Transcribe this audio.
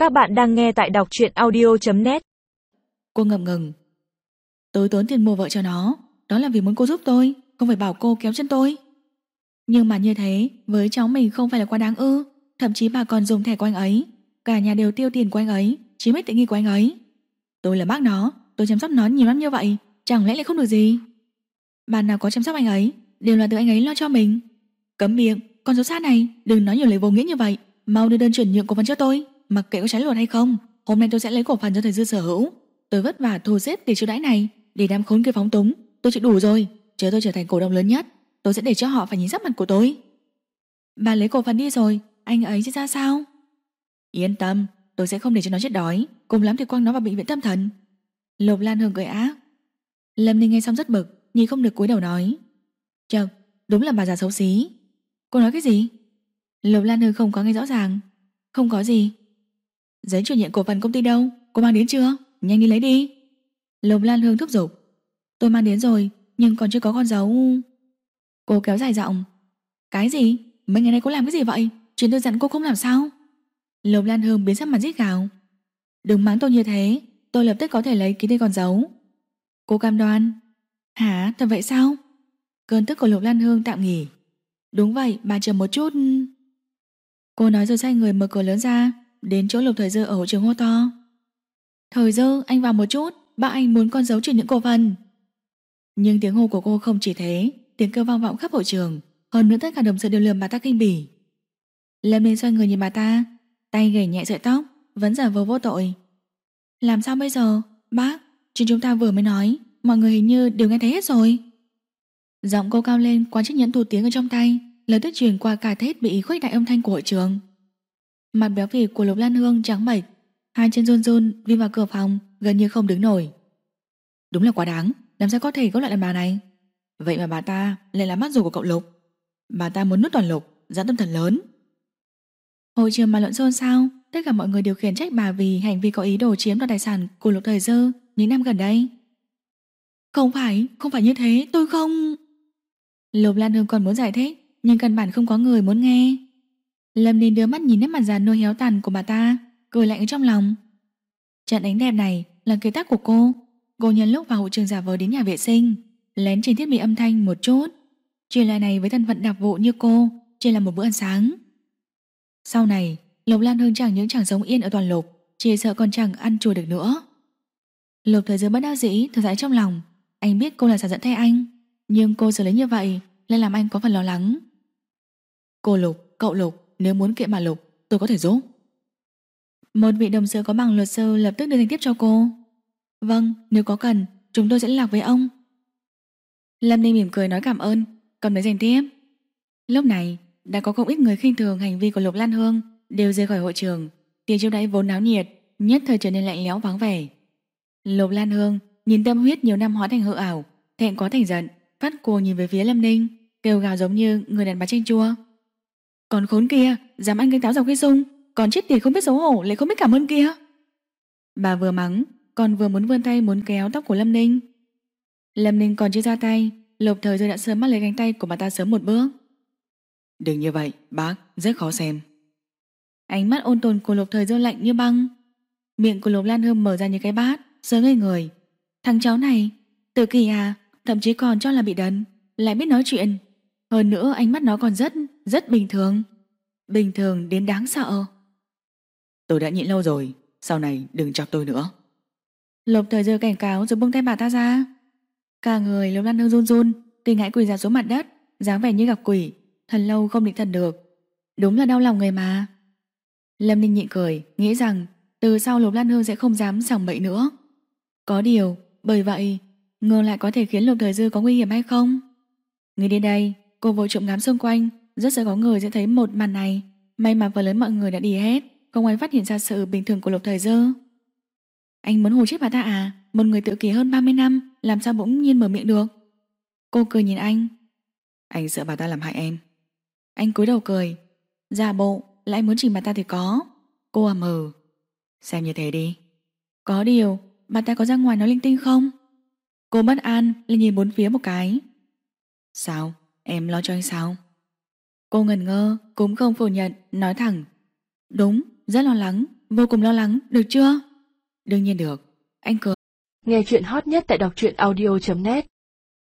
Các bạn đang nghe tại đọc truyện audio.net. Cô ngập ngừng. Tôi tốn tiền mua vợ cho nó, đó là vì muốn cô giúp tôi, không phải bảo cô kéo chân tôi. Nhưng mà như thế, với cháu mình không phải là quá đáng ư? Thậm chí bà còn dùng thẻ của anh ấy, cả nhà đều tiêu tiền của anh ấy, chiếm hết tiện nghi của anh ấy. Tôi là bác nó, tôi chăm sóc nó nhiều năm như vậy, chẳng lẽ lại không được gì? Bà nào có chăm sóc anh ấy, đều là từ anh ấy lo cho mình. Cấm miệng, con số sát này, đừng nói nhiều lời vô nghĩa như vậy. Mau đưa đơn chuyển nhượng cổ phần cho tôi, mặc kệ có trái luật hay không. Hôm nay tôi sẽ lấy cổ phần cho thầy Dư sở hữu. Tôi vất vả thu xếp tiền chiêu đãi này để đám khốn kia phóng túng, tôi chịu đủ rồi. Chờ tôi trở thành cổ đông lớn nhất, tôi sẽ để cho họ phải nhìn sắc mặt của tôi. Bà lấy cổ phần đi rồi, anh ấy sẽ ra sao? Yên tâm, tôi sẽ không để cho nó chết đói, cùng lắm thì quăng nó vào bệnh viện tâm thần. Lục Lan Hương cười ác. Lâm Ninh nghe xong rất bực, nhưng không được cúi đầu nói. Chật, đúng là bà già xấu xí. Cô nói cái gì? Lục Lan Hương không có nghe rõ ràng. Không có gì. Giấy chuyển nhượng cổ phần công ty đâu? Cô mang đến chưa? Nhanh đi lấy đi. Lục Lan Hương thúc giục. Tôi mang đến rồi, nhưng còn chưa có con dấu. Cô kéo dài giọng. Cái gì? Mấy ngày nay cô làm cái gì vậy? Chuyện tôi dặn cô không làm sao? Lục Lan Hương biến sắc mặt rít gào. Đừng mắng tôi như thế, tôi lập tức có thể lấy ký tên con dấu. Cô cam đoan. Hả? Thật vậy sao? Cơn tức của Lục Lan Hương tạm nghỉ. Đúng vậy, bà chờ một chút. Cô nói rồi sai người mở cửa lớn ra, đến chỗ Lục Thời Dư ở hội trường hô to. Thời Dư, anh vào một chút, ba anh muốn con dấu chuyển những cổ phần. Nhưng tiếng hô của cô không chỉ thế, tiếng kêu vang vọng khắp hội trường. Hơn nữa tất cả đồng sự đều lườm bà ta kinh bỉ. Lâm Ninh xoay người nhìn bà ta, tay gẩy nhẹ sợi tóc, vẫn giả vờ vô tội. Làm sao bây giờ? Bác, chuyện chúng ta vừa mới nói, mọi người hình như đều nghe thấy hết rồi. Giọng cô cao lên qua chiếc nhẫn thủ tiếng ở trong tay, lập tức truyền qua cả thiết bị khuếch đại âm thanh của hội trường. Mặt béo phì của Lục Lan Hương trắng bệch, hai chân run run đi vào cửa phòng, gần như không đứng nổi. Đúng là quá đáng, làm sao có thể có loại đàn bà này? Vậy mà bà ta lại là mắt rùa của cậu Lục. Bà ta muốn nuốt toàn Lục, dã tâm thần lớn. Hội trường mà luận xôn xao, tất cả mọi người đều khiển trách bà vì hành vi có ý đồ chiếm đoạt tài sản của Lục Thời Dư những năm gần đây. Không phải như thế, tôi không. Lục Lan Hương còn muốn giải thích, nhưng căn bản không có người muốn nghe. Lâm Ninh đưa mắt nhìn nét mặt già nua héo tàn của bà ta, cười lạnh ở trong lòng. Trận đánh đẹp này là kế tác của cô. Cô nhân lúc vào hội trường giả vờ đến nhà vệ sinh, lén trên thiết bị âm thanh một chút. Chuyện lại này với thân phận đặc vụ như cô chỉ là một bữa ăn sáng. Sau này Lục Lan Hương chẳng những chẳng sống yên ở toàn Lục, chỉ sợ còn chẳng ăn chùa được nữa. Lục Thời Dư bất đắc dĩ thở dài trong lòng. Anh biết cô là xả giận thay anh, nhưng cô xử lý như vậy lại làm anh có phần lo lắng. Cô Lục, cậu Lục, nếu muốn kiện bà Lục, tôi có thể giúp. Một vị đồng sự có bằng luật sư lập tức đưa danh thiếp cho cô. Vâng, nếu có cần, chúng tôi sẽ liên lạc với ông. Lâm Ninh mỉm cười nói cảm ơn, cầm lấy danh thiếp. Lúc này đã có không ít người khinh thường hành vi của Lục Lan Hương đều rời khỏi hội trường. Tiệc chiêu đãi vốn náo nhiệt nhất thời trở nên lạnh lẽo vắng vẻ. Lục Lan Hương nhìn tâm huyết nhiều năm hóa thành hư ảo, thẹn quá thành giận, phát cuồng nhìn về phía Lâm Ninh, kêu gào giống như người đàn bà chanh chua. Còn khốn kia, dám ăn canh táo dọc cây sung, còn chết tiệt không biết xấu hổ lại không biết cảm ơn kia. Bà vừa mắng, còn vừa muốn vươn tay muốn kéo tóc của Lâm Ninh. Lâm Ninh còn chưa ra tay, Lục Thời Dư đã sớm bắt lấy cánh tay của bà ta sớm một bước. Đừng như vậy, bác, rất khó xem. Ánh mắt ôn tồn của Lục Thời Dư lạnh như băng. Miệng của Lục Lan Hương mở ra như cái bát, sớ ngây người. Thằng cháu này, tự kỷ à, thậm chí còn cho là bị đần, lại biết nói chuyện. Hơn nữa ánh mắt nó còn rất bình thường. Bình thường đến đáng sợ. Tôi đã nhịn lâu rồi, sau này đừng chọc tôi nữa. Lục Thời Dư cảnh cáo rồi buông tay bà ta ra. Cả người Lục Lan Hương run run, kinh hãi quỳ ra xuống mặt đất, dáng vẻ như gặp quỷ, thật lâu không định thần được. Đúng là đau lòng người mà. Lâm Ninh nhịn cười, nghĩ rằng từ sau Lục Lan Hương sẽ không dám sảng bậy nữa. Có điều, bởi vậy ngược lại có thể khiến Lục Thời Dư có nguy hiểm hay không? Nghĩ đến đây, cô vội trộm ngắm xung quanh, rất sợ có người sẽ thấy một màn này. May mà phần lớn mọi người đã đi hết, không ai phát hiện ra sự bình thường của Lục Thời Dư. Anh muốn hù chết bà ta à? Một người tự kỷ hơn 30 năm, làm sao bỗng nhiên mở miệng được? Cô cười nhìn anh. Anh sợ bà ta làm hại em. Anh cúi đầu cười. Giả bộ, là anh muốn chỉnh bà ta thì có. Cô à mờ. Xem như thế đi. Có điều, bà ta có ra ngoài nói linh tinh không? Cô bất an lên nhìn bốn phía một cái. Sao? Em lo cho anh sao? Cô ngẩn ngơ, cũng không phủ nhận, nói thẳng. Đúng, rất lo lắng, vô cùng lo lắng, được chưa? Đương nhiên được, anh cười. Nghe chuyện hot nhất tại đọc truyện audio.net